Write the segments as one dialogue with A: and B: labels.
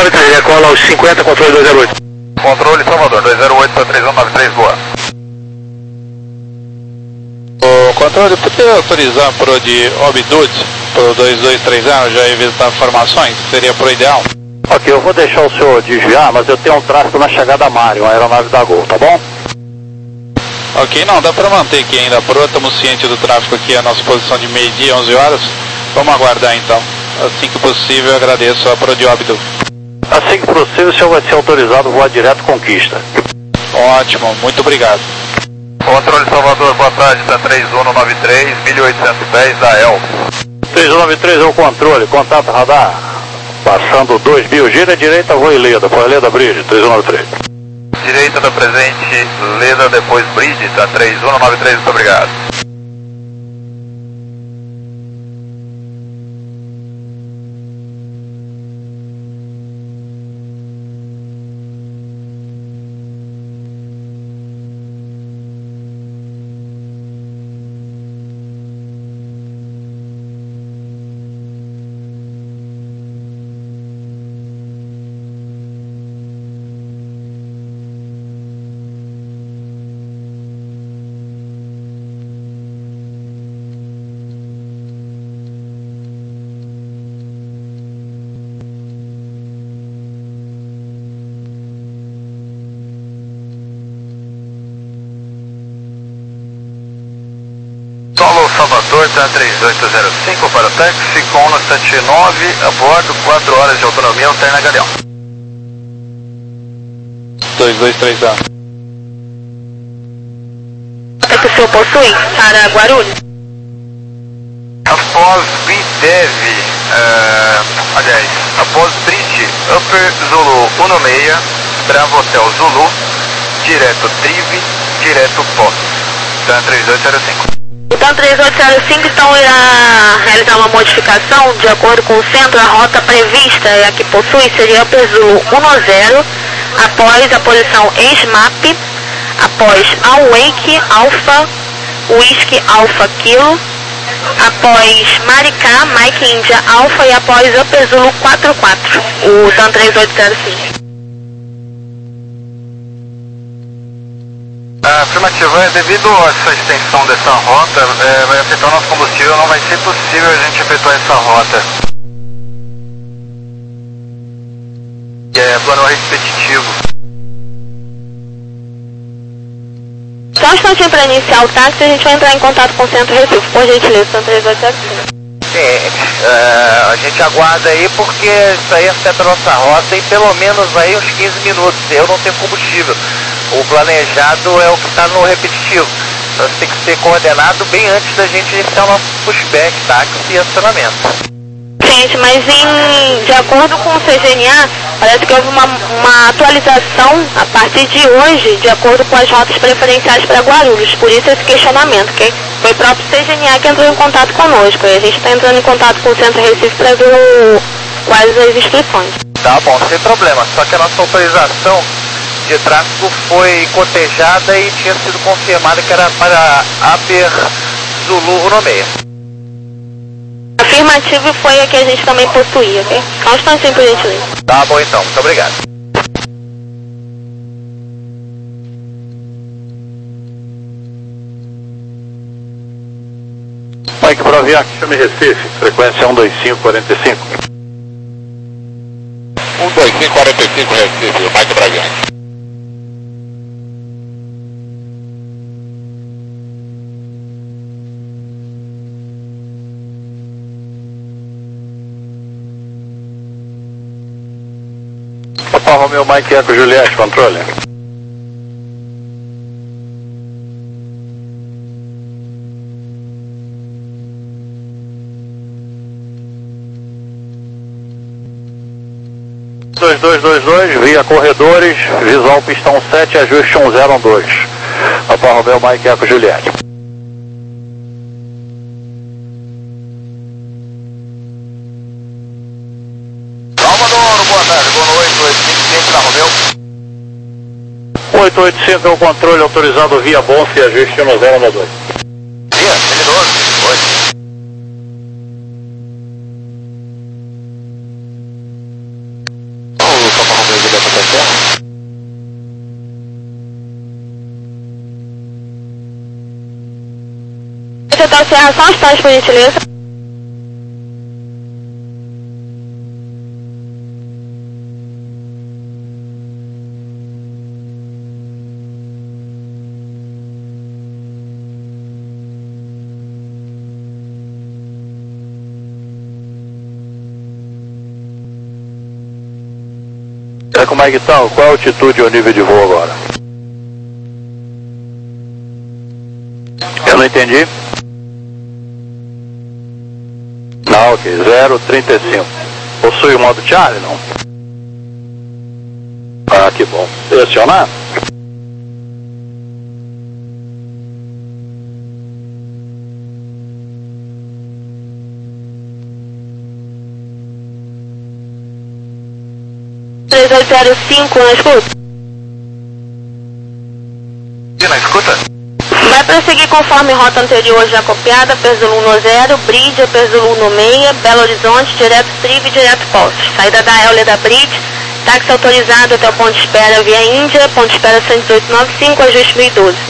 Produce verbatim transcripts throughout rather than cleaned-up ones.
A: três, decola aos cinquenta, controle dois zero oito.
B: Controle Salvador, dois zero oito para três um nove três, boa.
C: O controle, poderia autorizar pro de Obdud, pro dois dois três zero, já evitar informações? Seria pro ideal?
D: Ok, eu vou deixar o senhor desviar, mas eu tenho um tráfego na chegada Mário, uma aeronave da Gol, tá bom?
C: Ok, não, dá para manter aqui ainda, por estamos cientes do tráfego aqui, a nossa posição de meio-dia, onze horas. Vamos aguardar então. Assim que possível, eu agradeço a Prodióbito.
D: Assim que possível, o senhor vai ser autorizado a voar direto Conquista.
C: Ótimo, muito obrigado.
B: Controle Salvador, boa tarde, está três um nove três, mil oitocentos pés, da El.
D: três um nove três é o controle, contato radar. Passando dois mil, gira à direita, voo em Leda, por Leda Bridge, três um nove três.
B: Direita da presente, Leda, depois Bridge, está três um nove três, muito obrigado. Solo Salvador, está três oito zero cinco para o táxi, com no sete nove, a bordo, quatro horas de autonomia, alterna Galeão.
C: dois dois três zero.
E: É que o senhor possui para Guarulhos?
B: Após Bidev, uh, aliás, após Bridge, Upper Zulu um seis, Bravo Hotel Zulu, direto Trive, direto Pós, está três oito zero cinco.
E: Então três oito zero cinco então irá realizar uma modificação de acordo com o centro. A rota prevista e a que possui seria Upper Zulu um zero, após a posição ex-map, após Awake Alpha Whisky Alpha Kilo, após Maricá Mike India Alpha e após Upper Zulu quatro quatro, o TAM três oito zero cinco.
B: Afirmativa, é devido a essa extensão dessa rota, é, vai afetar o nosso combustível, não vai ser possível a gente efetuar essa rota. É plano repetitivo.
E: Só um instantinho para iniciar o táxi, a gente vai entrar em contato com o Centro Recife, por gentileza, TAM três oito zero cinco.
F: Sim, uh, a gente aguarda aí porque isso aí afeta a nossa rota em pelo menos aí uns quinze minutos. Eu não tenho combustível. O planejado é o que está no repetitivo. Então isso tem que ser coordenado bem antes da gente iniciar o nosso pushback, táxi e acionamento.
E: Gente, mas em, de acordo com o C G N A, parece que houve uma, uma atualização a partir de hoje, de acordo com as rotas preferenciais para Guarulhos. Por isso esse questionamento, ok? Foi o próprio C G N A que entrou em contato conosco. E a gente está entrando em contato com o Centro Recife para ver o, quais as instruções.
F: Tá bom, sem problema. Só que a nossa autorização de tráfego foi cotejada e tinha sido confirmada que era para Upper Zulu um seis.
E: Afirmativo foi a que a gente também possuía, ok? Só um instantinho, por gentileza.
F: Tá bom então, muito obrigado.
D: Mike Braviac, chame Recife, frequência um dois cinco quatro cinco.
C: um dois cinco quatro cinco Recife, Mike Braviac.
D: Papa Romeo Mike Eco Juliette, controle. dois dois dois dois, via corredores, visual pistão sete, ajuste um zero um dois. Papa Romeo Mike Eco Juliette.
B: Salvador, boa tarde, boa noite, oito cinco cinco da Romeu.
D: oito oito cinco é o controle autorizado via Bonf e ajuste um zero um dois.
B: Via, L doze, oi.
E: Hotel Serra, só um instante, por gentileza.
D: É com o Mike Town, qual é a altitude e o nível de voo agora? Eu não entendi. Não, ok, zero trinta e cinco. Possui o modo Charlie, não? Ah, que bom. Selecionar?
E: três oito zero cinco, na escuta?
B: E na escuta?
E: Vai prosseguir conforme rota anterior já copiada, Perzolo um zero, Bridge, Perzolo um seis, Belo Horizonte, direto Trive, direto Poste. Saída da Euler da Bridge, táxi autorizado até o ponto de espera via Índia, ponto de espera cento e dezoito noventa e cinco, ajuste mil e doze.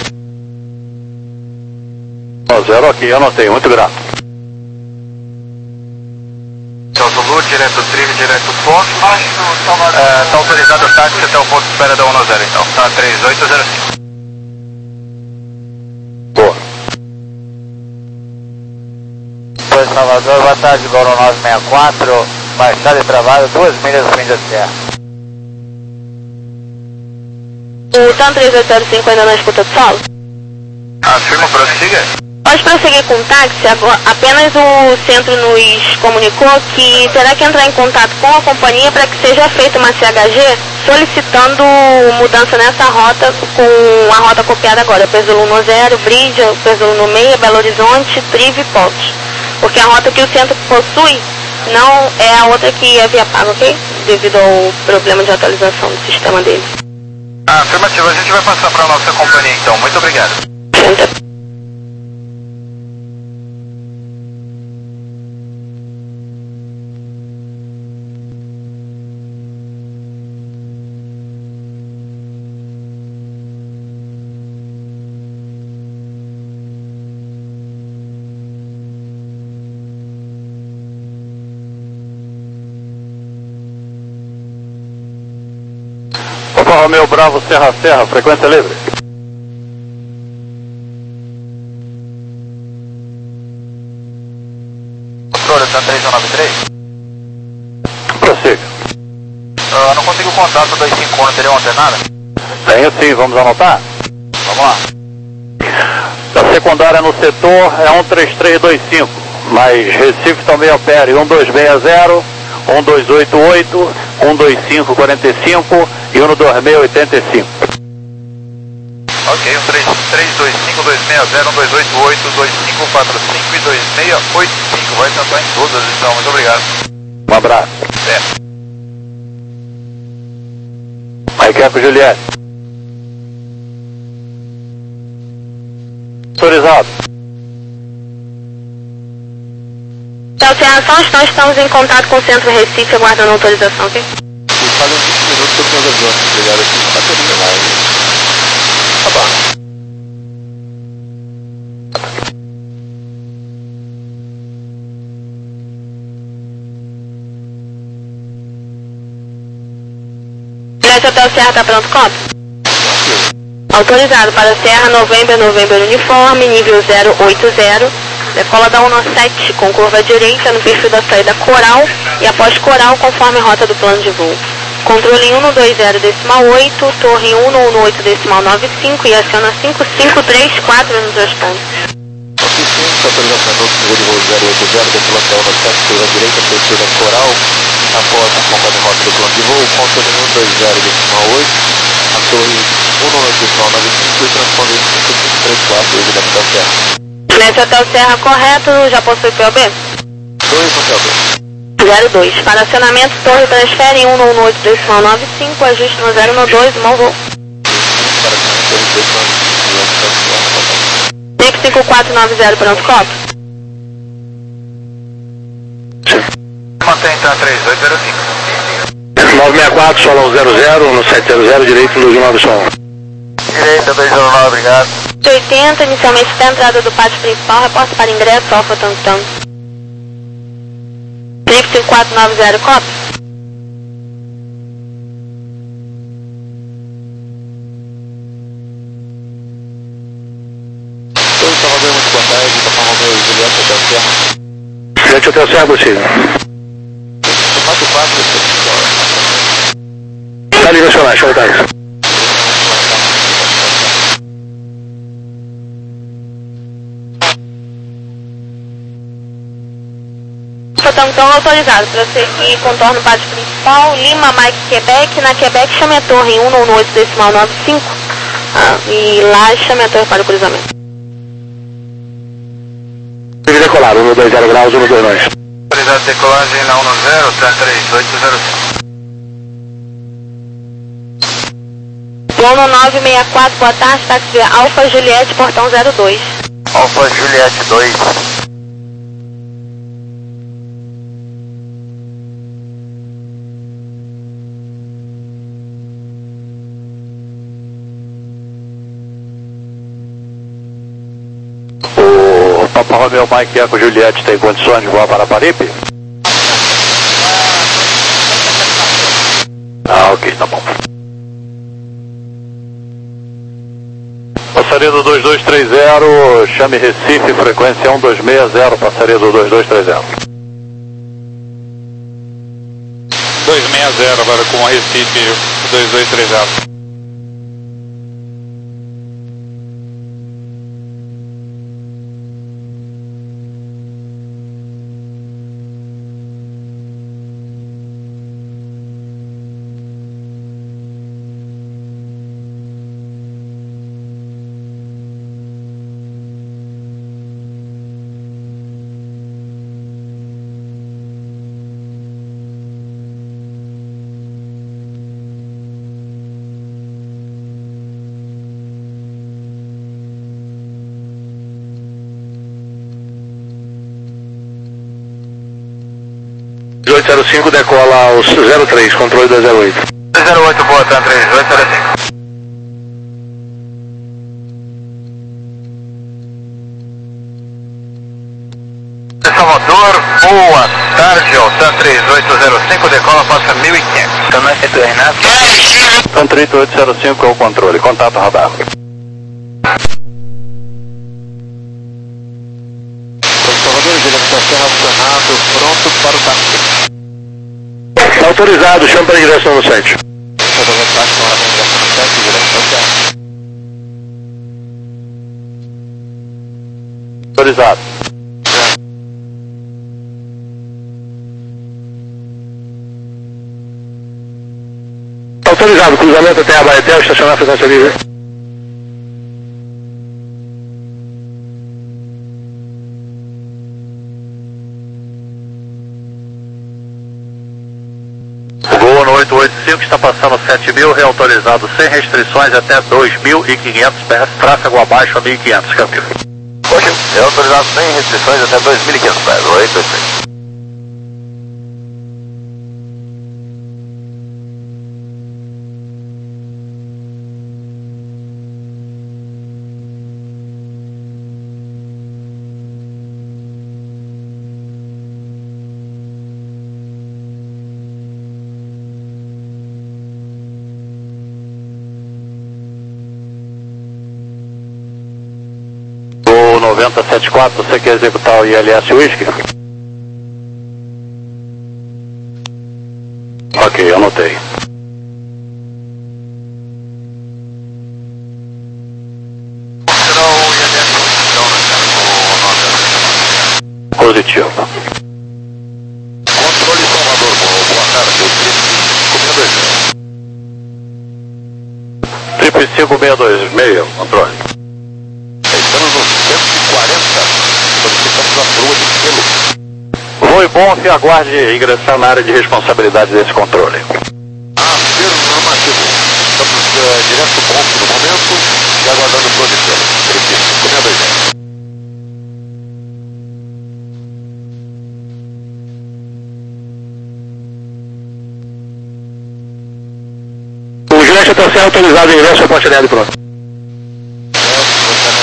D: Zero aqui, eu anotei, muito grato.
B: Então, Zulu, direto Trive, direto Poste. Está é, autorizado o táxi até o ponto de espera da um zero, então. Tá três oito zero cinco.
D: Boa.
F: Oi, Salvador, boa tarde, Goro nove seis quatro, baixada de trabalho, duas milhas do fim da serra.
E: O TAM três oito zero cinco ainda não escuta do solo?
B: Afirma, prossiga.
E: Pode prosseguir com o táxi, agora, apenas o centro nos comunicou que terá que entrar em contato com a companhia para que seja feita uma C H G solicitando mudança nessa rota com a rota copiada agora, Perzolo um zero, Bridge, Perzolo um seis, Belo Horizonte, Trive e Poste. Porque a rota que o centro possui não é a outra que é via pago, ok? Devido ao problema de atualização do sistema dele.
B: Ah, afirmativo, a gente vai passar para a nossa companhia então, muito obrigado.
E: Senta.
D: Alfa Romeo Bravo Serra Serra, frequência livre.
B: Controle, tá três um nove três?
D: Prossiga.
B: Uh, não consigo contato dois cinco um, não teria uma alternada?
D: Tenho sim, vamos anotar?
B: Vamos lá.
D: A secundária no setor é um três três dois cinco, mas Recife também opera um dois seis zero, um dois oito oito, um dois cinco quatro cinco e um dois seis oito cinco.
B: Ok, um três três dois cinco, dois seis zero, um dois oito oito, dois cinco quatro cinco e dois seis oito cinco. Vai tentar em todas então, muito obrigado.
D: Um abraço.
B: É.
D: Mike Eco Juliette. Autorizado.
E: Então, Serra, só um instante, estamos em contato com o Centro Recife, aguardando a autorização, ok?
B: Fazem vinte minutos que eu tenho aviões, obrigado aqui, bateria mais. Tá bom.
E: Esse Hotel Serra está pronto, copy? Autorizado para Serra, November, November Uniforme, nível zero oito zero. Decola da um sete com curva direita no perfil da saída Coral e após Coral conforme rota do plano de voo. Controle um dois zero decimal oito, torre um um oito decimal nove cinco e aciona cinco cinco três quatro nos dois pontos.
B: Oficiante, autorização do nível de voo zero oito zero, decola da um sete, curva direita, perfil da Coral, após conforme rota do plano de voo, controle um dois zero decimal oito, a torre um um oito decimal nove cinco e transponder cinco cinco três quatro, devido à Serra.
E: Nesse Hotel Serra correto, já possui P O B?
B: dois no P O B.
E: zero dois. Para acionamento, torre transfere um um oito decimal nove cinco, ajuste no zero um dois, mau voo. cinco cinco quatro nove zero, pronto, copo?
B: Mantém então três oito zero cinco.
A: nove seis quatro, solo zero zero, no sete zero zero, direito, luz nove som.
B: Direita, dois zero nove, obrigado.
E: oitenta, inicialmente da entrada do pátio principal, reporta para ingresso, Alfa Tango Tango. Trip cinco quatro nove zero, copy.
B: Oi, Salvador, muito boa tarde, Papa Romeu e Juliette Hotel Serra.
A: Juliette Hotel Serra, você.
B: quatro quatro,
A: Tá direcionado, show tarde.
E: Então autorizado para seguir contorno pátio principal, Lima, Mike, Quebec. Na Quebec, chame a torre em um nove oito decimal nove cinco. Ah, e lá chame a torre para o cruzamento.
A: Decolado, um dois zero graus, um dois nove.
B: Autorizado decolagem na um zero, tá três oito zero cinco.
E: Plano nove seis quatro, boa tarde, táxi Alfa Juliette, portão zero dois.
F: Alfa Juliette dois.
D: O Papa Romeu Mike Eco Juliette tem condições de voar para Paripe? Ah, ok, tá bom. Passaria do dois dois três zero, chame Recife, frequência um dois seis zero, passaria do dois dois três zero.
C: dois seis zero agora com a Recife dois dois três zero.
A: oito zero cinco decola aos zero três, controle dois zero oito.
B: dois zero oito, boa, tá três oito zero cinco. Salvador, boa tarde, ó, tá três oito zero cinco, decola, passa mil e quinhentos. Tá na F T Renato?
D: Então trinta e oito zero cinco é o controle, contato radar.
B: Salvador, Juliette da Serra acionado, pronto para o táxi.
A: Autorizado, chama para direção no sete.
D: Autorizado.
A: Autorizado, cruzamento até a Baetel, estacionar a frequência livre.
D: Gol no oito oito cinco está passando sete mil, reautorizado sem restrições até dois mil e quinhentos pés, tráfego abaixo a mil e quinhentos, câmbio.
F: Ok, é autorizado sem restrições até dois mil e quinhentos pés, oito oito cinco.
D: noventa setenta e quatro, você quer executar o I L S Whisky? Ok, anotei. Positivo.
B: Controle Salvador, boa tarde, o
D: Trip cinco seis dois meio, controle.
B: Estamos no cento e quarenta, solicitamos a proa de selo.
D: Voo bom e aguarde ingressar na área de responsabilidade desse controle.
B: Afirmativo. Estamos uh, direto do ponto no momento e aguardando proa de selo. Repito, cinco seis dois zero.
A: O Juliette Hotel Serra autorizado em ingresso ao ponte aéreo pronto.
B: Juliette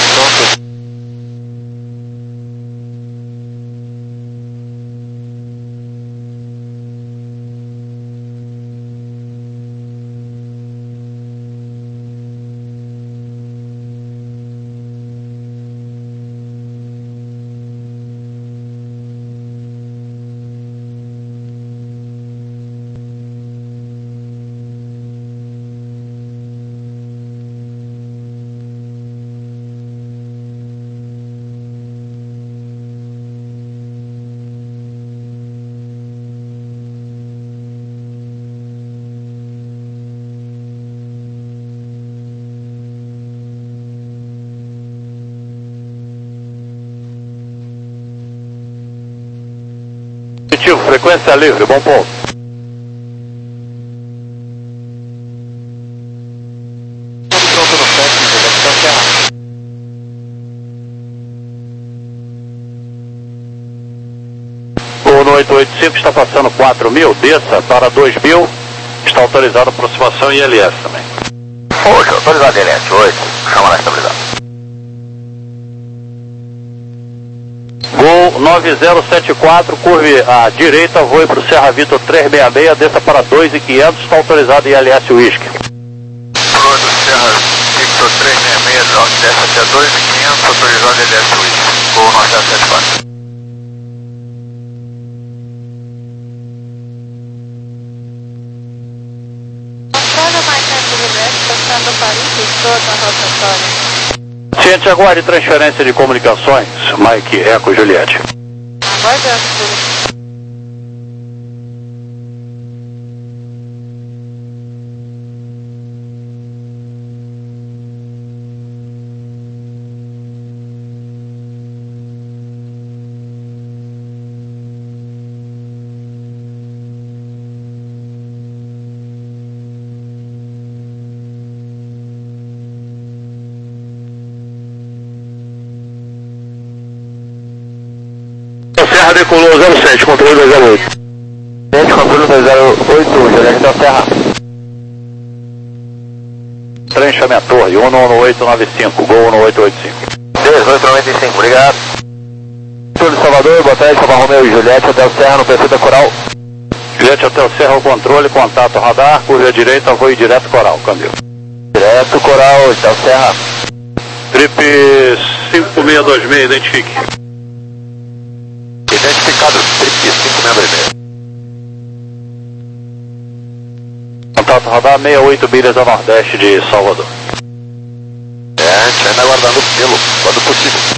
D: Positivo, frequência livre, bom ponto.
F: Pronto no técnico, Capitão Serra.
D: O no oito oito cinco está passando quatro mil, desça para dois mil, está autorizado a aproximação I L S também.
F: oito, autorizado I L S, oito, chama lá estabilizado.
D: Gol nove zero sete quatro, curve à direita, voe para o Serra Vitor trezentos e sessenta e seis, desça para dois mil e quinhentos, está autorizado I L S Whisky.
B: Flor do Serra Victor trezentos e sessenta e seis, desce até dois mil e quinhentos, autorizado I L S Whisky. Gol nove zero sete quatro.
D: Ciente, aguarde transferência de comunicações, Mike Eco Juliette.
A: Serra decolou zero sete, controle dois zero oito.
F: Sete, controle dois zero oito, Juliette da Serra.
D: Trem chame a torre, um no oito nove cinco, gol no oito oito cinco.
F: dezoito noventa e cinco, obrigado. Túlio Salvador, boa tarde, Papa Romeu e Juliette, Hotel Serra no P C da Coral.
D: Juliette Hotel Serra, o controle, contato radar, curva à direita, voe direto Coral, câmbio.
F: Direto Coral, Hotel Serra.
D: Trip cinco seis dois seis, identifique.
F: Identificado, trip cinco seis dois seis.
D: Contato radar sessenta e oito milhas a nordeste de Salvador.
F: É, a gente ainda aguardando o selo, quando possível.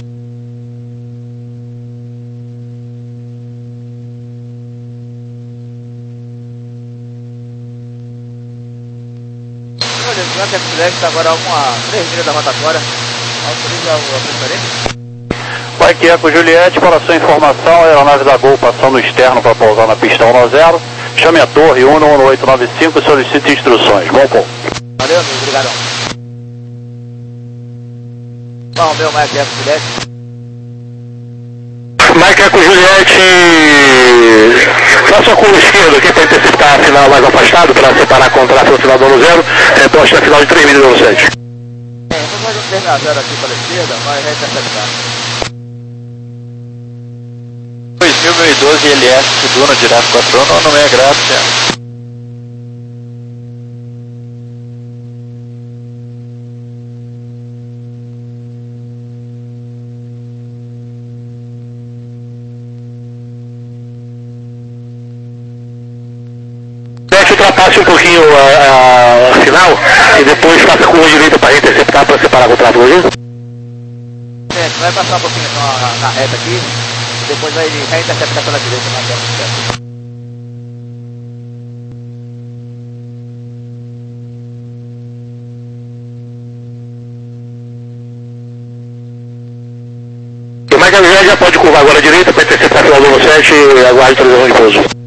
G: Olha, a Flex está agora a uma três milhas da rotatória. Autoriza a preferência?
D: Mike Eco Juliette, para sua informação, a aeronave da Gol passando externo para pousar na pista um zero. Chame a torre um no oito nove cinco e solicite instruções. Bom ponto.
G: Valeu, amigo, obrigadão. Bom, meu Mike Eco Juliette.
A: Mike Eco Juliette, faça a curva esquerda aqui para interceptar a final mais afastado, para separar com o tráfego no final do ano zero, reposte na final de três mil e sete.
G: É, vamos fazer um três a zero aqui para a esquerda, mas vai interceptar.
C: dois mil e doze L S Duna direto quatro no meia Grácia.
A: Ultrapasse um pouquinho a, a, a final e depois faça a curva direita para interceptar, para separar com o tráfego ali.
G: É, vai passar um pouquinho então na, na reta aqui e depois vai reinterceptar pela direita na reta.
A: O Mike já pode curvar agora à direita para interceptar final do ano sete e aguarde televisão de pouso.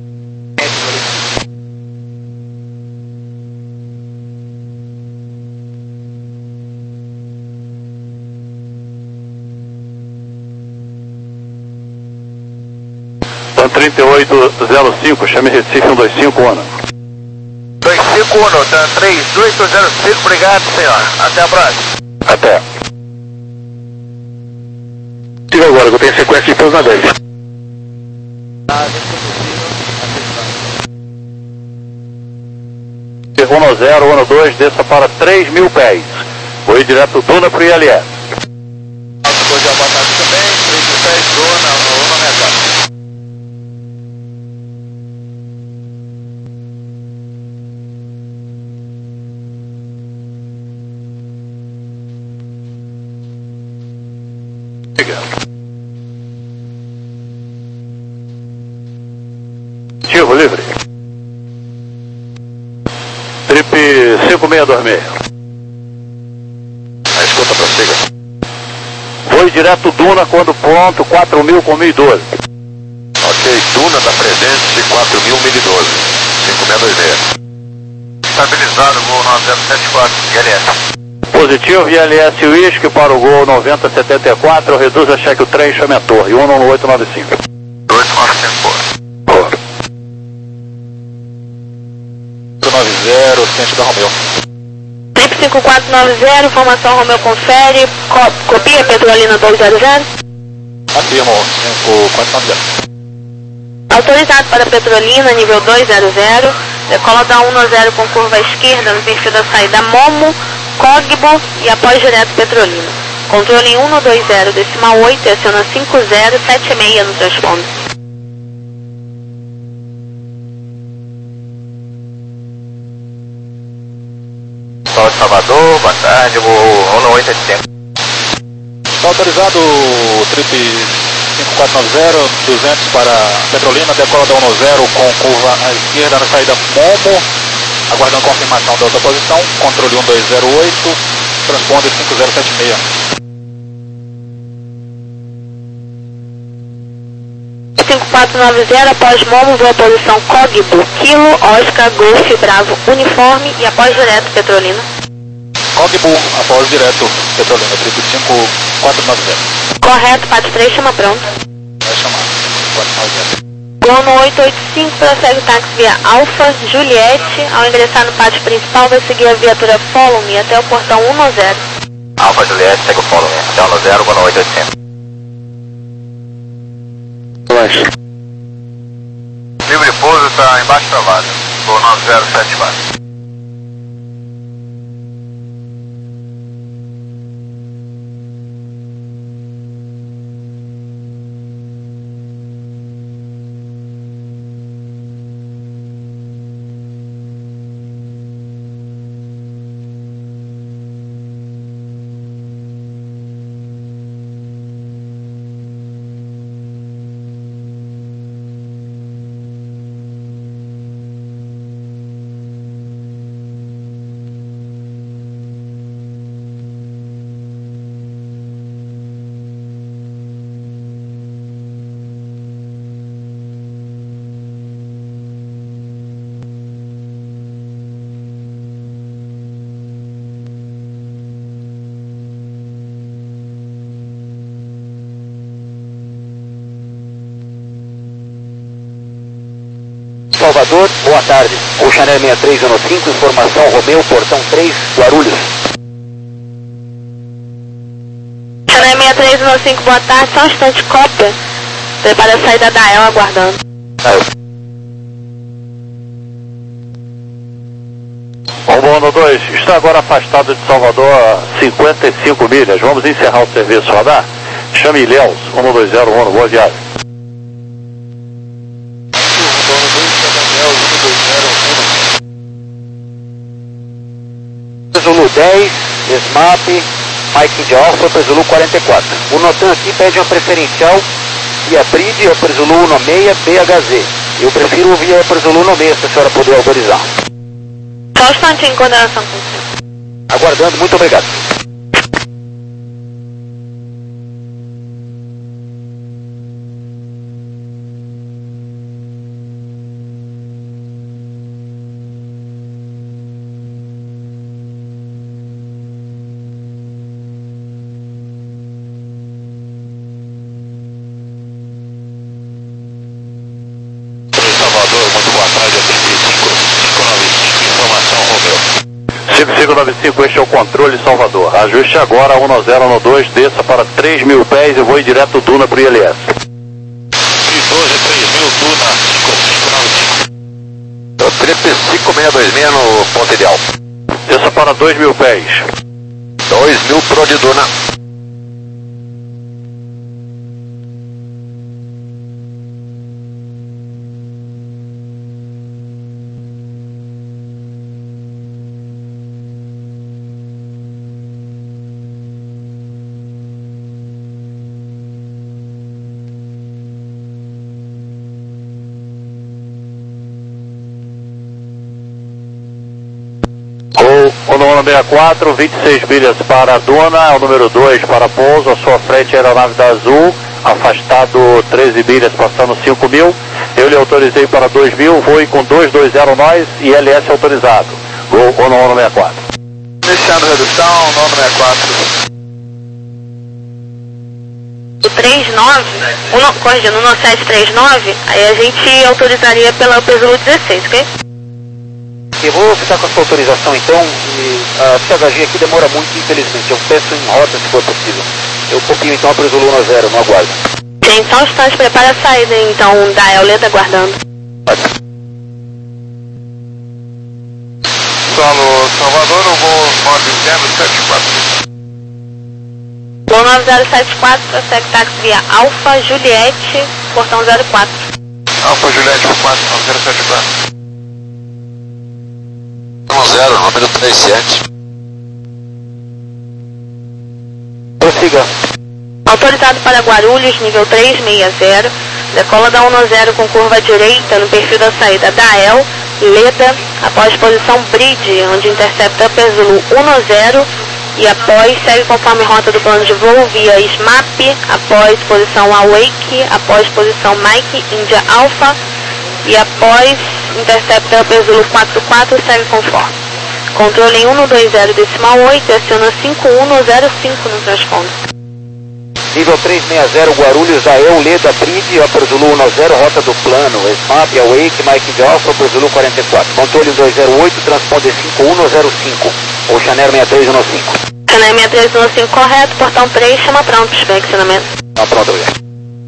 D: trinta e oito zero cinco, chame Recife um dois cinco, Ana.
B: dois cinco um, tá três oito zero cinco, obrigado, senhor. Até a próxima.
D: Até.
A: Tira agora, que eu tenho sequência de pouso na dez.
G: Ah,
D: um zero, um dois, desça para três mil pés. Foi direto Duna para o I L S.
B: Alto de abatado também, três mil pés, Duna, uma meta.
D: Ativo livre. Trip cinco seis dois seis.
F: A escuta prossiga.
D: Foi direto Duna quando pronto, quatro mil com mil e doze.
F: Ok,
A: Duna da Presense quatro mil, mil e doze, cinco seis dois seis.
B: Estabilizado, voo nove zero sete quatro, I L S.
D: Positivo, I L S Whisky para o gol noventa setenta e quatro, reduz a cheque o trem, chame a torre, um no oito nove cinco.
B: oito nove cinco.
C: nove zero, ciente da Romeu.
E: Trip cinco quatro nove zero, informação Romeu confere, co copia Petrolina dois zero zero.
C: Afirmo, cinco quatro nove zero.
E: Autorizado para Petrolina, nível dois zero zero, decola da um no zero com curva à esquerda, no perfil da saída Momo, Cogbo e após direto Petrolina. Controle um no dois zero, decimal oito, aciona cinco zero sete seis no transponder.
B: Sol de Salvador, boa tarde, voo um no oito oito cinco.
C: Está autorizado o trip cinco quatro nove zero, duzentos para Petrolina, decola da um no zero com curva à esquerda na saída Momo, aguardando confirmação da outra posição, controle um dois zero oito, transponder cinco zero sete seis.
E: cinco quatro nove zero, após Momo, voa posição Cogbo, Kilo, Oscar, Golf, Bravo, Uniforme e após direto Petrolina.
C: Cogbo, após direto Petrolina, trip cinco quatro nove zero.
E: Correto, P A T três, chama pronto.
C: Vai chamar, cinco quatro nove zero.
E: Gol no oito oito cinco, prossegue o táxi via Alfa, Juliette. Ao ingressar no pátio principal, vai seguir a viatura Follow Me até o portão um no zero.
B: Alfa Juliette, segue o Follow Me, até um no zero, voo no oito oito cinco. Livre de pouso, está embaixo travado, voo nove zero sete quatro.
F: Salvador, boa tarde. O Chanel sessenta e três um cinco, informação Romeu, portão três, Guarulhos.
E: Chanel sessenta e três um cinco, boa tarde, só um instante, cópia. Prepara a saída da E L, aguardando.
D: Romano dois, está agora afastado de Salvador a cinquenta e cinco milhas. Vamos encerrar o serviço radar. Chame Ilhéus, um dois zero um, boa viagem.
F: Zulu dez, SMAP, Mike de Alfa, Upper Zulu quarenta e quatro. O Notan aqui pede uma preferencial via Brid, Upper Zulu dezesseis, B H Z. Eu prefiro via Upper Zulu dezesseis, se a senhora puder autorizar.
E: Só um instantinho, coordenação com você.
F: Aguardando, muito obrigado.
D: cinco cinco nove cinco, este é o controle Salvador. Ajuste agora um zero um dois, desça para três mil pés e voe direto Duna para o I L S.
A: doze, três mil, Duna, cinco cinco nove cinco. Trip cinco seis dois seis no ponto ideal.
D: Desça para dois mil pés.
A: dois mil pro de Duna.
D: O número sessenta e quatro, vinte e seis milhas para a Duna, é o número dois para pouso, à sua frente a aeronave da Azul, afastado treze milhas, passando cinco mil. Eu lhe autorizei para dois mil, voe com dois dois zero nós e L S autorizado. Gol ou não sessenta e quatro.
B: Iniciando redução, nono sessenta e quatro.
E: O trinta e nove, uno, corrigindo, no sete três nove, aí a gente autorizaria pela Upper Zulu dezesseis, ok?
F: Eu vou ficar com a sua autorização então, e a C H G aqui demora muito, infelizmente. Eu peço em rota se for possível. Eu copio então a Upper Zulu um zero, no aguardo.
E: Gente, só um instante, prepara a saída então da Euleda aguardando.
B: Solo Salvador, eu vou nove zero sete quatro.
E: Gol nove zero sete quatro, prossegue táxi via Alfa Juliette, portão zero quatro.
B: Alfa Juliette por quatro, nove zero sete quatro.
A: um zero, número trinta e sete.
F: Prossiga.
E: Autorizado para Guarulhos, nível três seis zero, decola da um zero com curva direita no perfil da saída da E L, Leda, após posição Bridge, onde intercepta Upper Zulu um zero e após segue conforme rota do plano de voo via S M A P, após posição Awake, após posição Mike, India Alpha e após intercepta Upper Zulu quatro quatro, segue conforme. Controle em um dois zero decimal oito e aciona cinco um zero cinco no transponder.
F: Nível três seis zero, Guarulhos, A E L, Leda, Bridge, Upper Zulu um zero, rota do plano, S M A P, Awake, Mike de Alpha, Upper Zulu quarenta e quatro. Controle dois zero oito, transponder cinco um zero cinco, Ocean Air sessenta e três quinze.
E: Ocean Air sessenta e três quinze correto, portão três, chama pronto, perfeccionamento.
F: Ah, pronto, obrigado.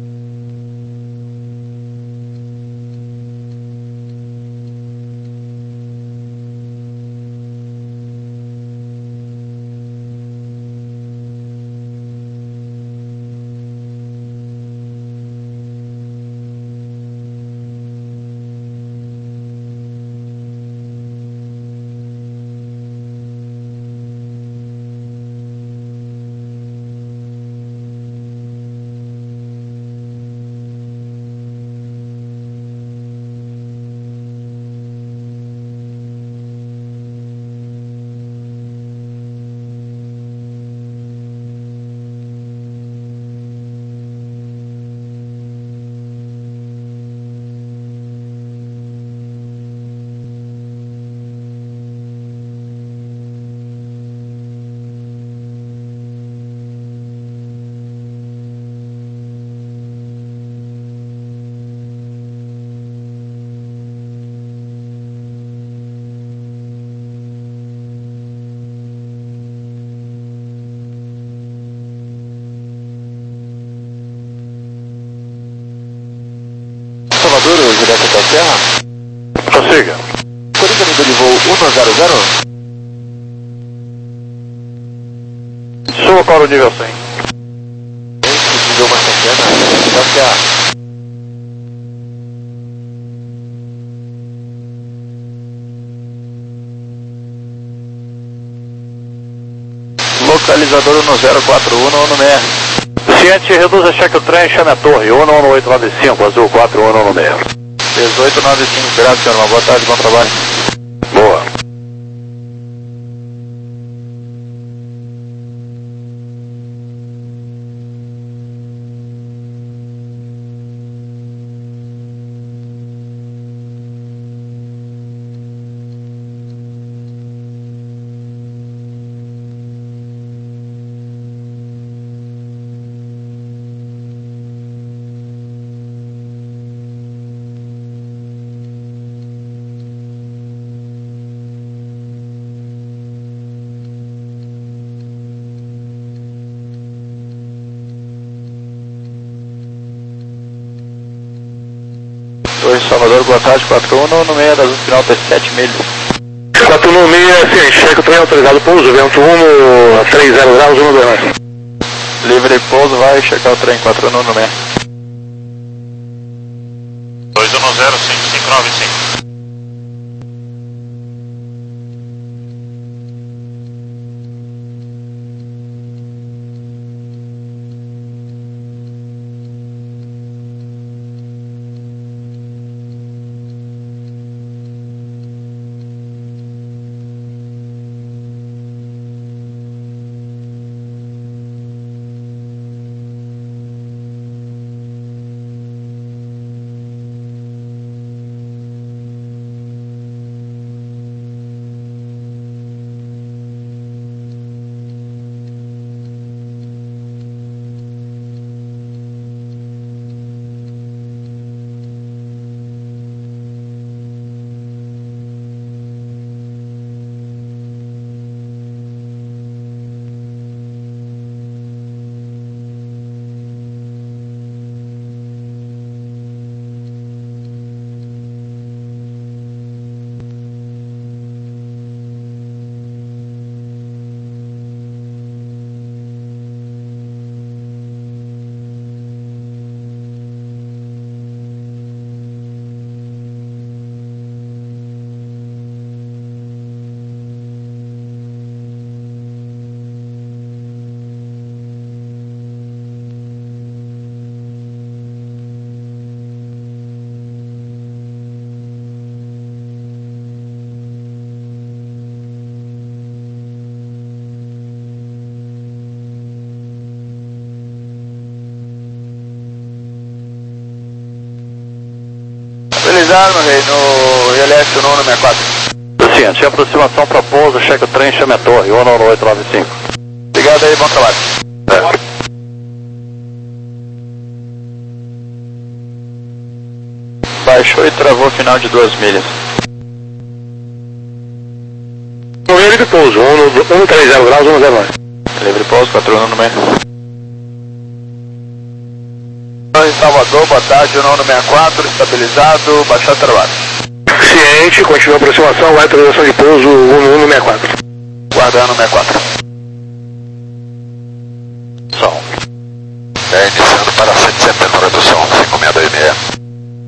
A: Salvador, direto da Serra.
D: Prossiga.
A: Corinthians, nível de voo um zero zero.
D: Suba para o nível cem.
A: Nível mais pequena, da Serra.
C: Localizador um zero quatro um no meia.
D: Ciente, reduza cheque o trem, chame a torre, um um oito nove cinco, azul quatro um no meio.
C: dezoito noventa e cinco, obrigado, senhor. Uma boa tarde, bom trabalho.
D: Boa.
C: Oi, Salvador, boa tarde, quatro um no meia das final das sete milhas.
D: quatro um seis, cheque o trem autorizado, pouso, vento um, três zero graus, um dois.
C: Livre pouso, vai checar o trem, quatro um no meia.
B: dois um zero cinco cinco nove cinco. Autorizado, meu rei, no I L S nono sessenta e quatro.
D: Ciente, aproximação para pouso, cheque o trem, chame a torre, um nove oito nove cinco.
B: Obrigado aí, bom trabalho.
D: É.
B: Baixou e travou final de duas milhas.
C: Livre pouso, um três zero graus, um zero nove.
B: Livre pouso, quatro um no meio. Em Salvador, boa tarde, nono sessenta e quatro, estabilizado, baixar trabalho.
C: Ciente, continua a aproximação, vai autorização de pouso, um sessenta e quatro.
B: Guardando sessenta e quatro.
D: Som.
A: É, iniciando para cento e setenta, redução, cinco seis dois seis.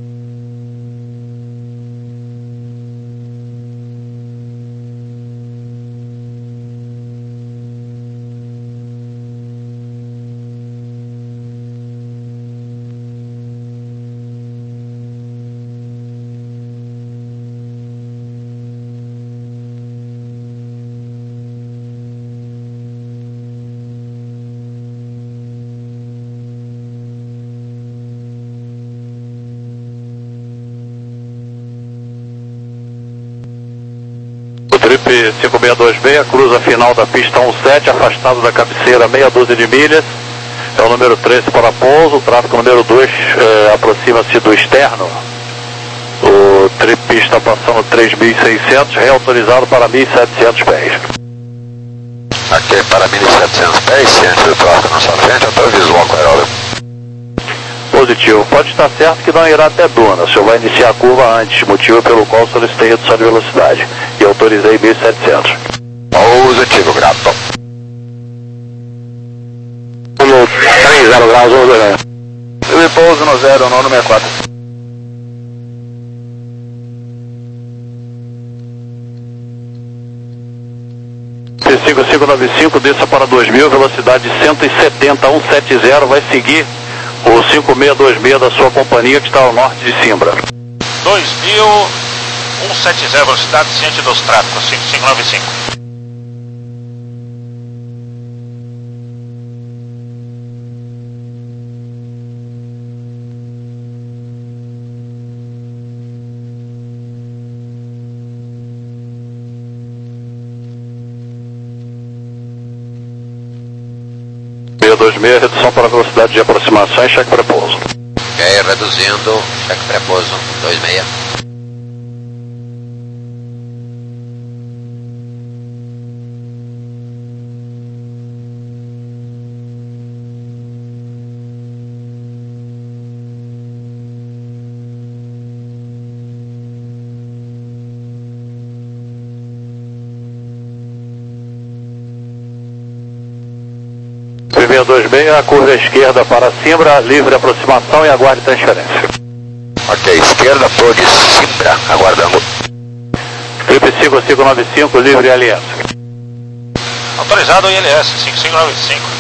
D: Trip cinco seis dois seis, cruza final da pista um sete, afastado da cabeceira meia dúzia de milhas. É o número treze para pouso, o tráfego número dois eh, aproxima-se do externo. O trip está passando três mil e seiscentos, reautorizado para mil e setecentos pés.
A: Aqui para mil e setecentos pés, ciente do tráfego na nossa frente, até o visual com aerógrafo.
D: Positivo, pode estar certo que não irá até Duna, o senhor vai iniciar a curva antes, motivo pelo qual solicitei redução de velocidade e autorizei mil e setecentos.
A: Positivo, grato.
C: No três zero graus, um zero nove.
B: Livre pouso no zero, nono sessenta e quatro.
D: P cinco cinco nove cinco, desça para dois mil, velocidade cento e setenta, cento e setenta, vai seguir o cinco seis dois seis da sua companhia que está ao norte de Simbra.
H: dois mil, cento e setenta, velocidade ciente dos tráficos, cinco cinco nove cinco.
D: seis dois seis, redução para velocidade de aproximação e cheque pré-pouso.
A: Ok, reduzindo, cheque pré-pouso, dois seis.
D: seis dois seis, a curva esquerda para Simbra, livre aproximação e aguarde transferência.
A: Ok, esquerda, Torre Simbra, aguardando.
D: Trip cinco cinco nove cinco, livre L S.
H: Autorizado I L S, cinco cinco nove cinco.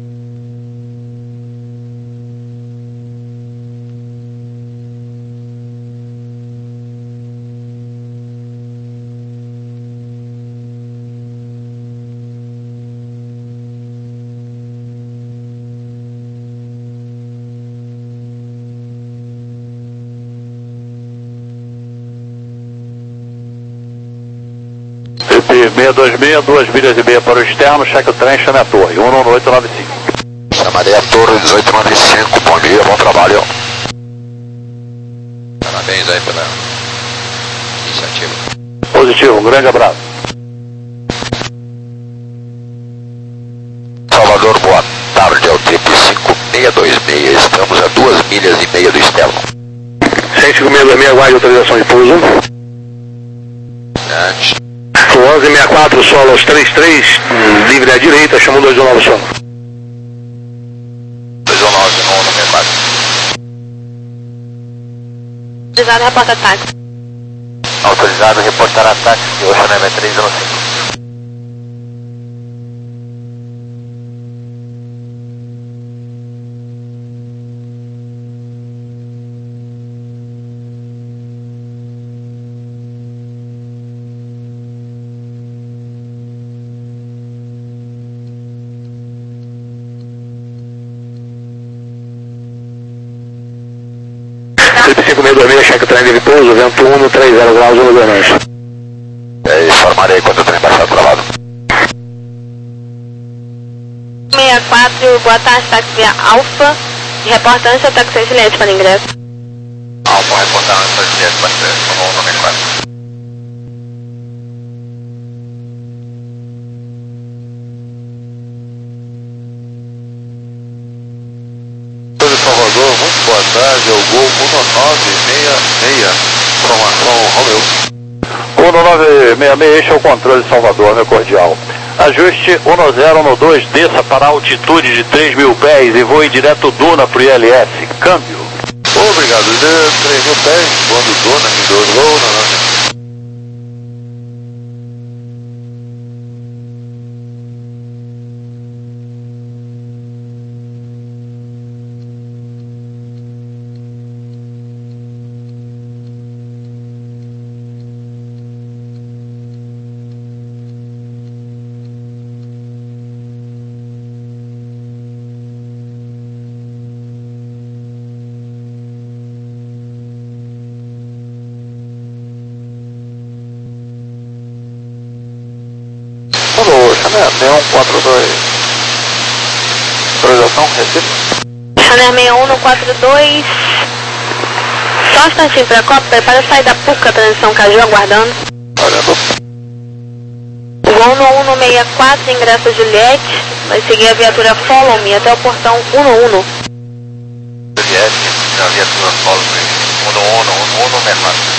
D: seis dois seis, duas milhas e meia para o externo, cheque o trem, chame a torre, um nove oito nove cinco.
A: Chamarei a torre dezoito noventa e cinco, bom dia, bom trabalho. Parabéns aí pela iniciativa.
D: Positivo, um grande abraço.
A: Salvador, boa tarde, é o Trip cinco seis dois seis, estamos a duas milhas e meia do externo.
C: cinco seis dois seis, aguarde autorização de pouso.
A: Antes.
C: onze sessenta e quatro, solo aos trinta e três, livre à direita, chamou dois um nove solo.
A: dois um nove, nono sessenta e quatro.
E: Autorizado, reporta ataque.
F: Autorizado, reportar ataque, Ocean M três um cinco.
C: cinco
A: cinco seis dois seis, cheque o trem de pouso, vento um no três zero graus, Zulu dois nove. É, informarei quando o trem baixar do lado.
E: sessenta e quatro, boa tarde, táxi via Alfa. Reportando seu táxi sem Juliette para ingresso.
B: Alfa, reportando seu Juliette para ingresso, vamos ao nome quatro.
A: Salvador, muito boa tarde, é o Gol um nove seis seis, informação Romeu.
D: um nove seis seis, este é o controle de Salvador, meu cordial. Ajuste um zero um dois, desça para a altitude de três mil pés e voe direto Duna para o I L S. Câmbio.
A: Obrigado, três mil pés, voando Duna, me deu Duna, alô, Chanel seis um quatro dois. Autorização, Recife.
E: Chanel seis um quatro dois. Só um instantinho para a Copa, prepara sair da Puca, transição Caju, aguardando.
A: Olhando.
E: Voo no um seis quatro, ingresso Juliette. Vai seguir a viatura Follow Me até o portão um um.
B: Juliette, a viatura Follow Me, um um, um um, seis quatro.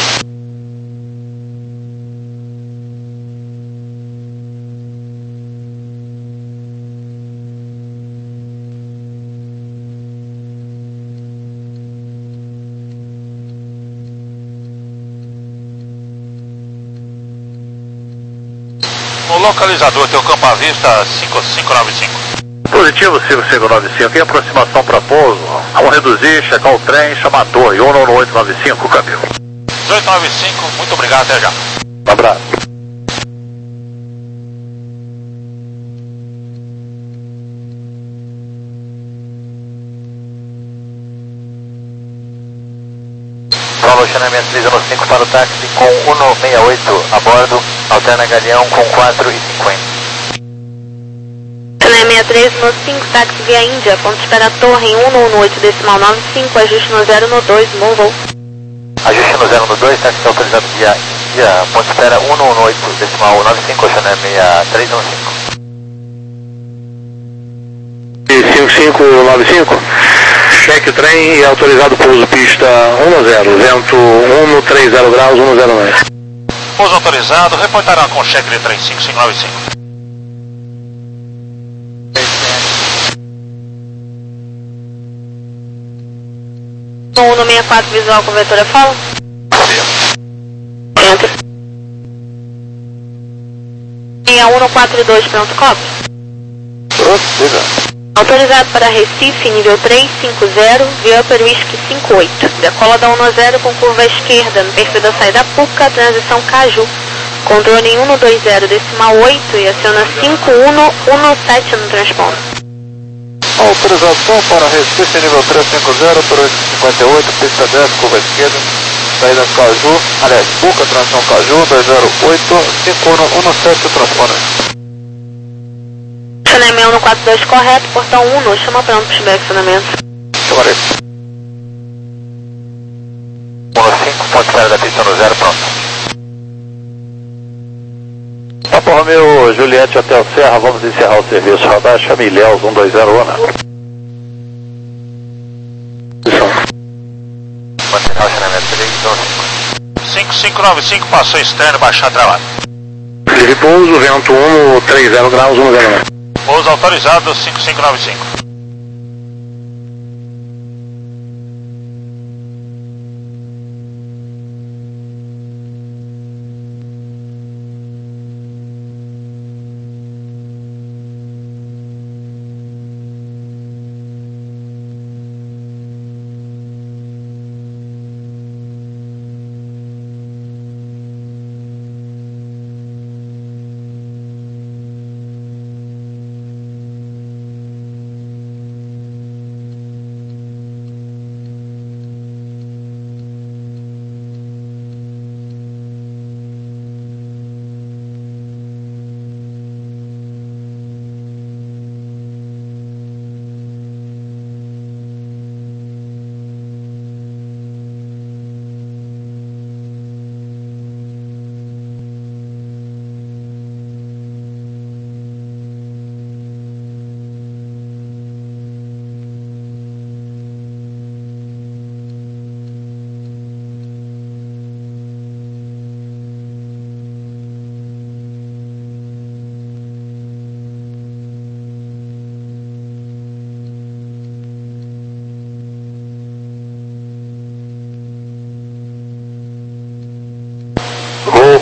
H: No localizador tem o campo à vista cinco cinco nove cinco.
D: Positivo cinco cinco nove cinco, em aproximação para pouso. Vamos reduzir, checar o trem, chama a torre, um nove oito nove cinco, câmbio.
H: dezoito nove cinco, muito obrigado, até já.
D: Um abraço.
F: Paulo, Chanel seis um cinco para o táxi com um seis oito a bordo, alterna Galeão com quatro e cinquenta.
E: Chanel seis três no cinco, táxi via Índia, ponto de espera torre em um um oito decimal nove cinco, ajuste no zero no dois, move.
F: Ajuste no zero no dois, táxi autorizado via Índia, ponto de espera um um oito decimal nove cinco, Chanel seis três um cinco.
A: cinco cinco nove cinco, cheque o trem e autorizado pouso pista um zero, vento um no três zero graus, um zero nove.
H: Pouso autorizado, reportará com cheque de trem cinco cinco nove cinco.
E: um no seis quatro, visual com vetora Follow. Enter. seis um quatro dois, pronto, copy.
A: Prossiga.
E: Autorizado para Recife, nível três cinco zero, via Upper Whisky cinco oito. Decola da um zero com curva à esquerda, no perfil da saída Puca, transição Caju. Controle em um dois zero decimal oito e aciona cinco um um sete no transponder.
A: Autorização para Recife, nível três cinco zero, por oito cinquenta e oito, pista dez, curva esquerda, saída Caju, aliás, Puca, transição Caju, dois zero oito, cinco um um sete, transponder.
E: Chanel seis um quatro dois correto, portão um, chama pronto para o estacionamento.
A: Chamarei.
F: um cinco, ponto de espera da pista no zero, pronto.
D: Papo Romeu, Juliette Hotel Serra, vamos encerrar o serviço. Radar Chamilhéus um dois zero, Ana.
F: Continental Chanel três um cinco.
H: cinco cinco nove cinco, passou externo, baixar trabalho.
A: Livre pouso, vento um no três zero graus, um zero nove.
H: Pouso autorizado cinco cinco nove cinco.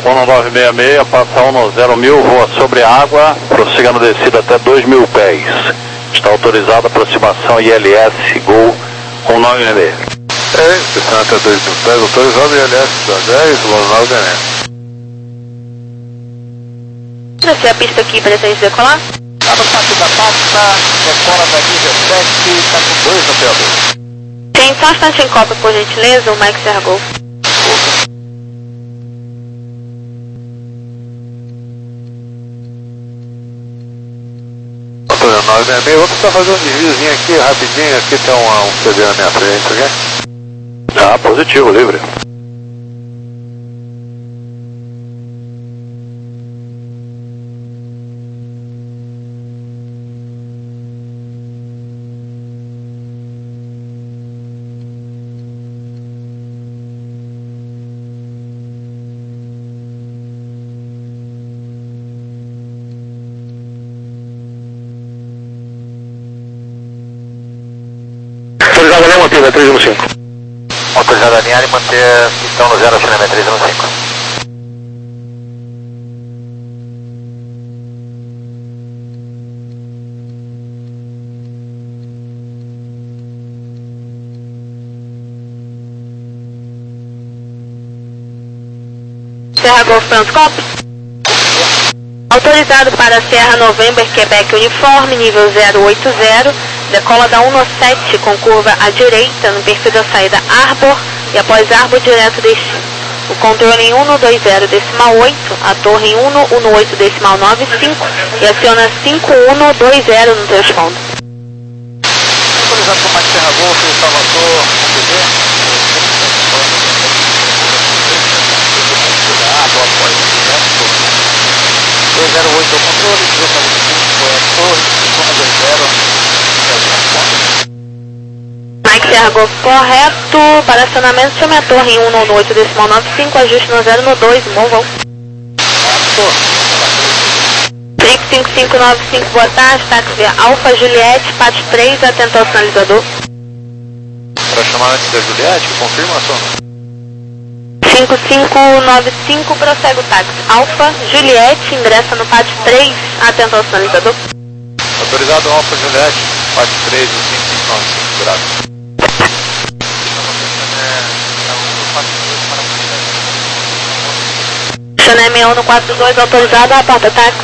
D: um nove seis seis, passa um zero mil, voa sobre água, prossiga na descida até dois mil pés. Está autorizada a aproximação I L S Gol um nove seis seis.
A: É, descendo até dois mil pés, autorizado I L S dez, Gol nove seis seis.
E: Descer a pista aqui para vocês decolar.
G: Tá no pátio da pasta, decola da nível sete, tá com dois operadores.
E: Tem só um instante em cópia, por gentileza, o Mike Serra Golf.
A: nove seis seis, vou precisar fazer um desviozinho aqui, rapidinho, aqui tem uma, um C D na minha frente, ok?
D: Ah, positivo, livre. Autorizado a linha manter três um cinco.
F: Autorizado a alinhar e manter pistão no zero, acionamento três um cinco.
E: Serra Golf Transcop. Autorizado para Serra November, Quebec Uniforme, nível zero oito zero. Decola da um no sete com curva à direita no perfil da saída Arbor e após Arbor direto destino. O controle em um no dois zero decimal oito, a torre em um no um no oito decimal nove cinco e aciona cinco um no dois zero no transponder.
G: Autorizado por Mike Serra Golf, Salvador, C D. dois zero oito é o controle, deslocamento cinco é a torre, cinco um dois zero.
E: Mike Serra Golf correto, para acionamento chame a torre em um no oito decimal nove cinco, ajuste no zero no dois, bom voo. Trip cinco cinco nove cinco, boa tarde, táxi via Alfa Juliette, Pátio três, atento ao sinalizador.
A: Para chamar antes da Juliette, confirma só.
E: cinco cinco nove cinco, prossegue o táxi Alfa Juliette, ingressa no Pátio três, atento ao sinalizador.
A: Autorizado Alfa Juliette, Pátio três, cinco cinco nove cinco, graças.
E: Chané seis um no quatro dois, autorizado a porta táxi.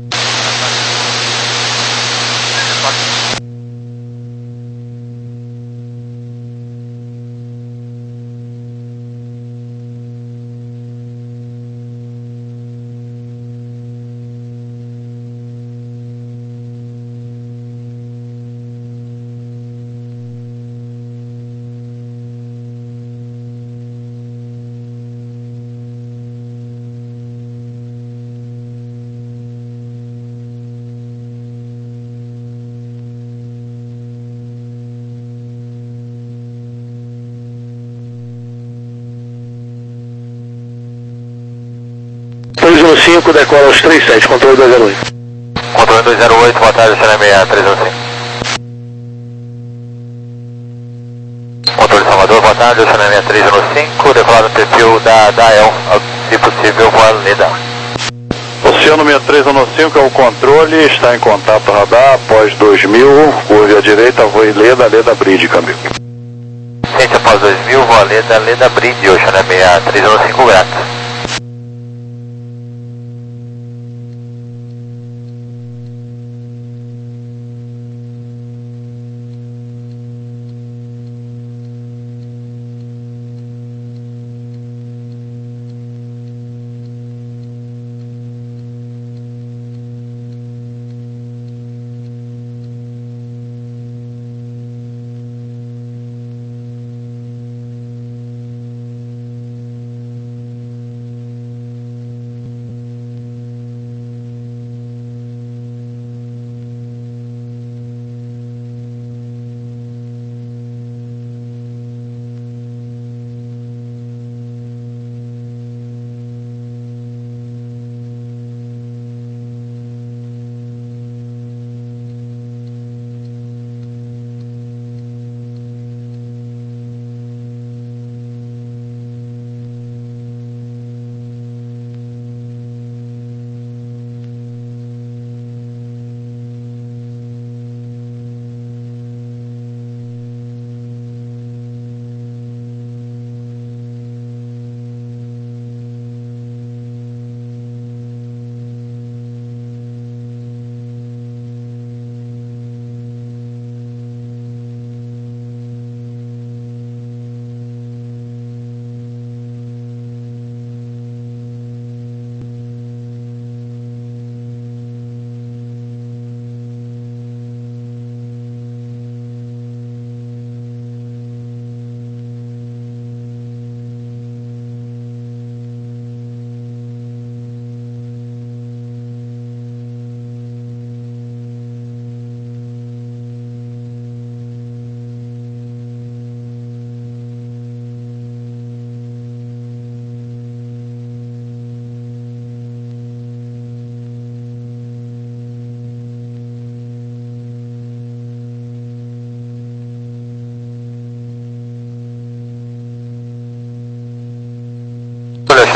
D: três um cinco, decola aos três sete, controle dois zero oito.
F: Controle dois zero oito, boa tarde, acionamento três um cinco. Controle Salvador, boa tarde, acionamento três um cinco, decolado no perfil da Dael, se possível, voa Leda.
D: Oceano seis três um cinco é o controle, está em contato radar, após dois mil, curve à direita, voe Leda, Leda Bridge, câmbio.
F: Ciência após dois mil, voa Leda, Leda Bridge, acionamento três um cinco, graças.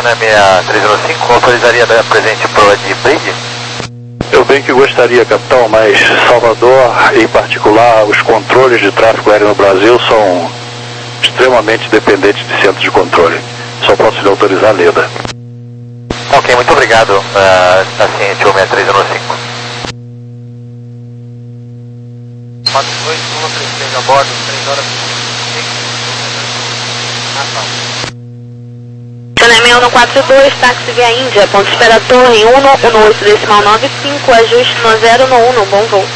F: Chanemia três zero cinco, autorizaria a presente prova de bridge?
D: Eu bem que gostaria, capitão, mas Salvador, em particular, os controles de tráfego aéreo no Brasil são extremamente dependentes de centros de controle. Só posso lhe autorizar a Leda.
F: Ok, muito obrigado, uh, está ciente o seis três zero cinco. quatro dois, um três três a bordo, três horas.
E: Chanemia um quatro dois, táxi via Índia, ponto espera torre um um oito decimal nove cinco, ajuste no zero no um, bom voo.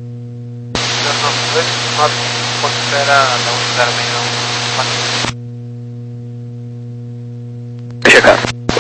F: Ponto espera, não, zero não,
D: Checar.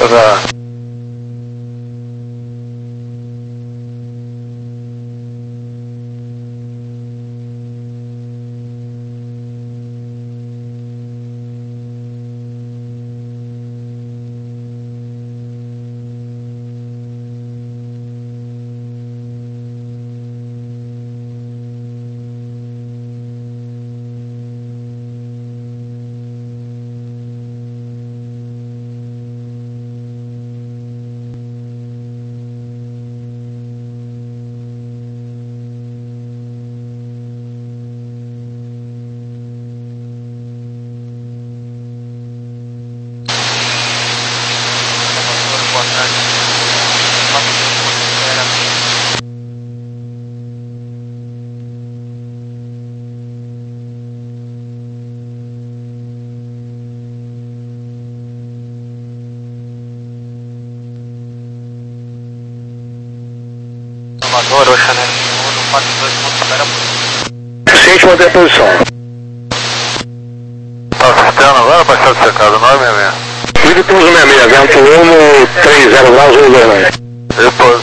F: Salvador, o Chanel um quatro dois, ponto espera.
D: Ciente, manter a posição.
F: Tá assustando agora, baixado cercado, nove seis seis.
D: Vivo Pouso sessenta e seis, vento um, três zero graus, um dois nove.
F: Depois.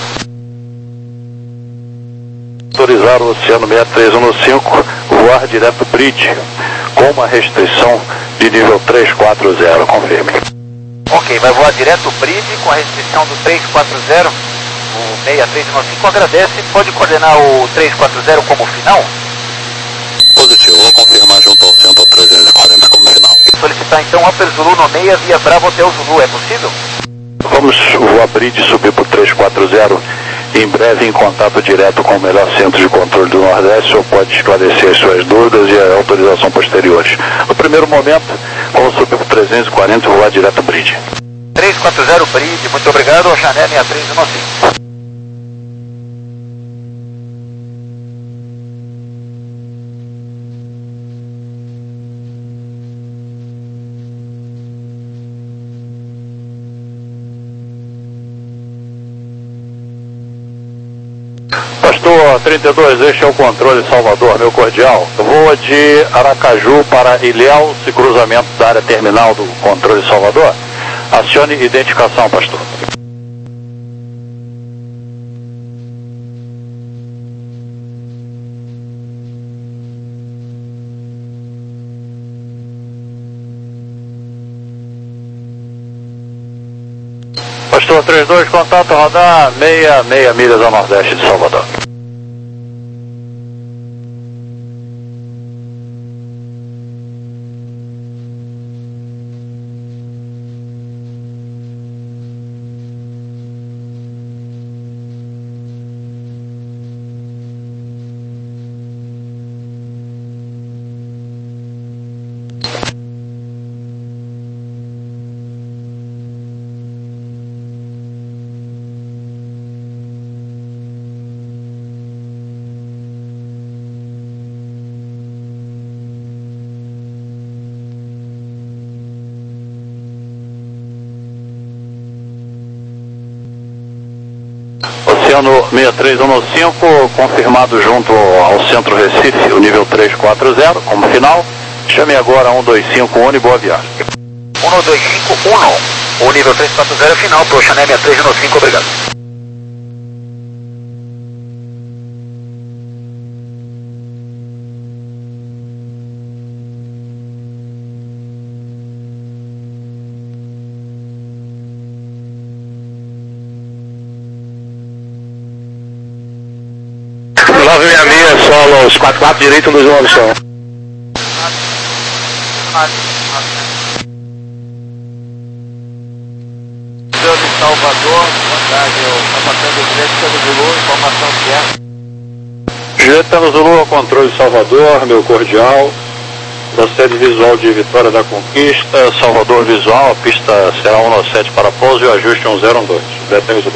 D: Autorizar o Oceano seis três um cinco, voar direto bridge, com uma restrição de nível três quatro zero, confirme.
F: Ok, vai voar direto bridge com a restrição do três quatro zero. O seis três um cinco agradece, pode coordenar o três quatro zero como final?
D: Positivo, vou confirmar junto ao centro trezentos e quarenta como final.
F: Solicitar então Upper Zulu no seis via Bravo Hotel Zulu, é possível?
D: Vamos voar bridge e subir por três quatro zero, em breve em contato direto com o melhor centro de controle do Nordeste, ou pode esclarecer as suas dúvidas e a autorização posteriores. No primeiro momento, vamos subir por trezentos e quarenta e voar direto bridge.
F: três quatro zero bridge, muito obrigado, ao Chanel seis três um cinco.
D: Pastor trinta e dois, este é o controle Salvador, meu cordial. Voa de Aracaju para Ilhéus e cruzamento da área terminal do controle Salvador. Acione identificação, pastor. Pastor trinta e dois, contato radar seis seis milhas a nordeste de Salvador. Oceano seis três um cinco, confirmado junto ao Centro Recife, o nível três quatro zero, como final. Chame agora um dois cinco um e boa viagem.
F: um dois cinco um, o nível três quatro zero final para o Chanel seis três um cinco, obrigado.
D: nove seis seis, solos quatro quatro, direito, um dois um, opção.
G: tarde, eu estou passando o Julieta do Zulu, informação que é.
D: Julieta no Zulu, ao controle de Salvador, meu cordial. Da sede visual de Vitória da Conquista, Salvador Visual, a pista será um nove sete para pouso e o ajuste um zero um dois. Julieta no Zulu.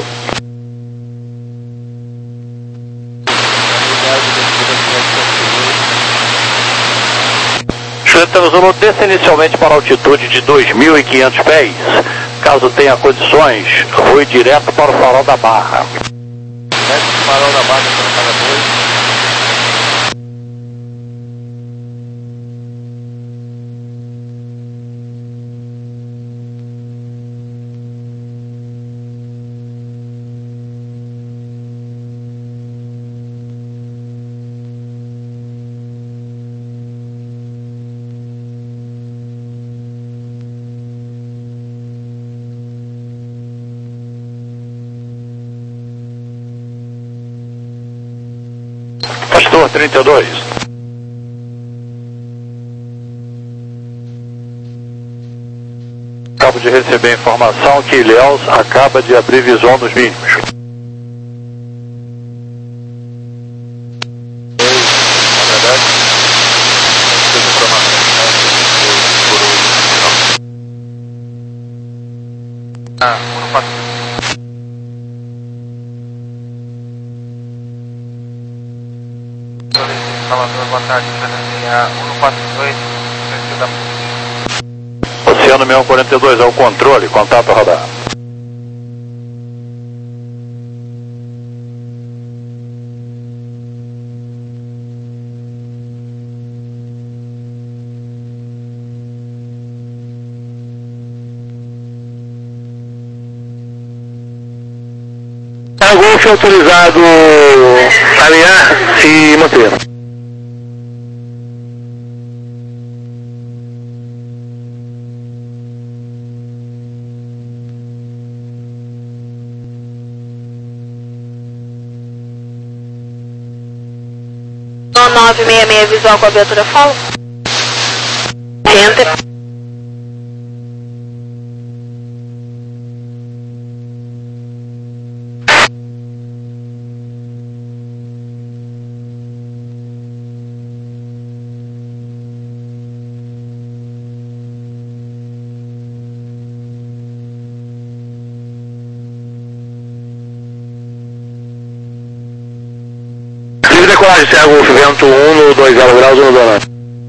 D: Julieta no Zulu, desça inicialmente para altitude de dois mil e quinhentos pés. Caso tenha condições, voe direto para o Farol da Barra.
G: Farol da Barra, para dois.
D: Pastor trinta e dois. Acabo de receber a informação que Ilhéus acaba de abrir visual nos mínimos.
C: Na verdade, essas informações, né,
B: Ah, Uno quatro. Salvador, boa tarde, Brasília um quatro dois, da...
D: Oceano mil quarenta e dois, ao controle, contato radar. A Golf autorizado alinhar e manter.
E: nove seis seis visual com a abertura follow. Enter.
D: Livre decolagem, Serra Golf, vento um no dois zero graus, um no dois.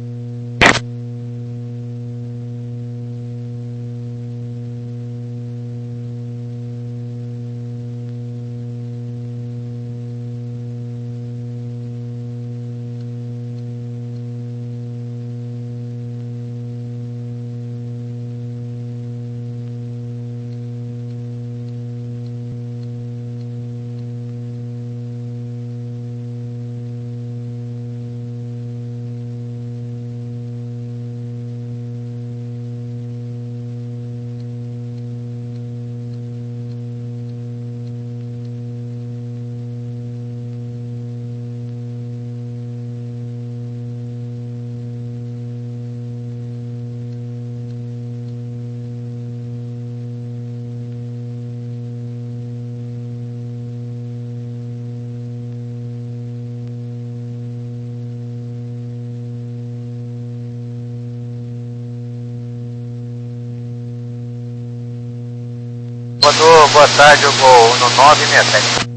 B: Salvador, boa tarde, eu vou no nove seis sete.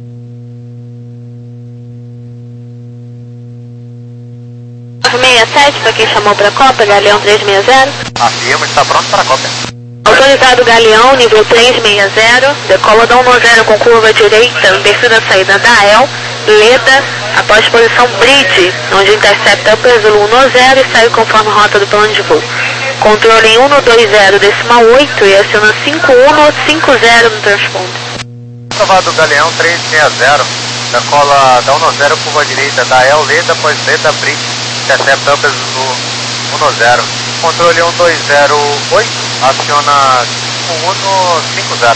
E: nove seis sete, para quem chamou para a Copa, Galeão três seis zero.
B: Afirmo, está pronto para a Copa.
E: Autorizado Galeão, nível três seis zero, decola da um zero com curva direita, no perfil da saída da E L, Leda, após posição Bridge, onde intercepta o Zulu um zero e sai conforme rota do plano de voo. Controle em um dois zero, decimal oito e aciona cinco um cinco zero no transponder.
B: Aprovado Galeão três seis zero, decola da um zero, curva direita da E L, Leda, após Leda, Bridge, intercepta o Zulu um zero. Controle um dois zero oito, aciona cinco um cinco zero.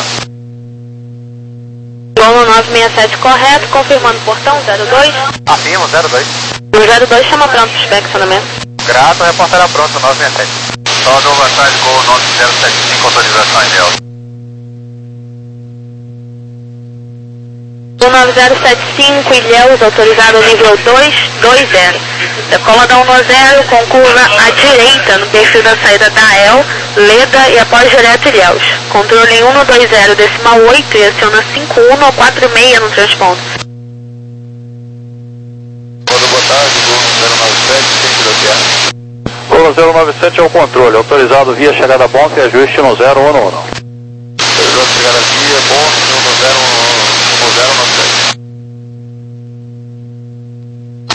E: Voo nove seis sete correto, confirmando portão zero dois.
B: Afirmo, zero dois.
E: O zero dois chama pronto para inspecionamento.
B: Grato, reportará pronto, nove seis sete. Salvador, boa tarde, gol nove zero sete cinco, autorização em Delta.
E: um nove zero sete cinco, Ilhéus, autorizado nível dois dois zero. Decola da um zero com curva à direita no perfil da saída da E L, Leda e após direto Ilhéus. Controle um dois zero decimal oito e aciona cinco um ou quatro seis no transponder.
B: Boa tarde, Gol zero nove sete, sentido aqui.
D: Gol zero nove sete é o controle, autorizado via chegada bom e ajuste no zero um um.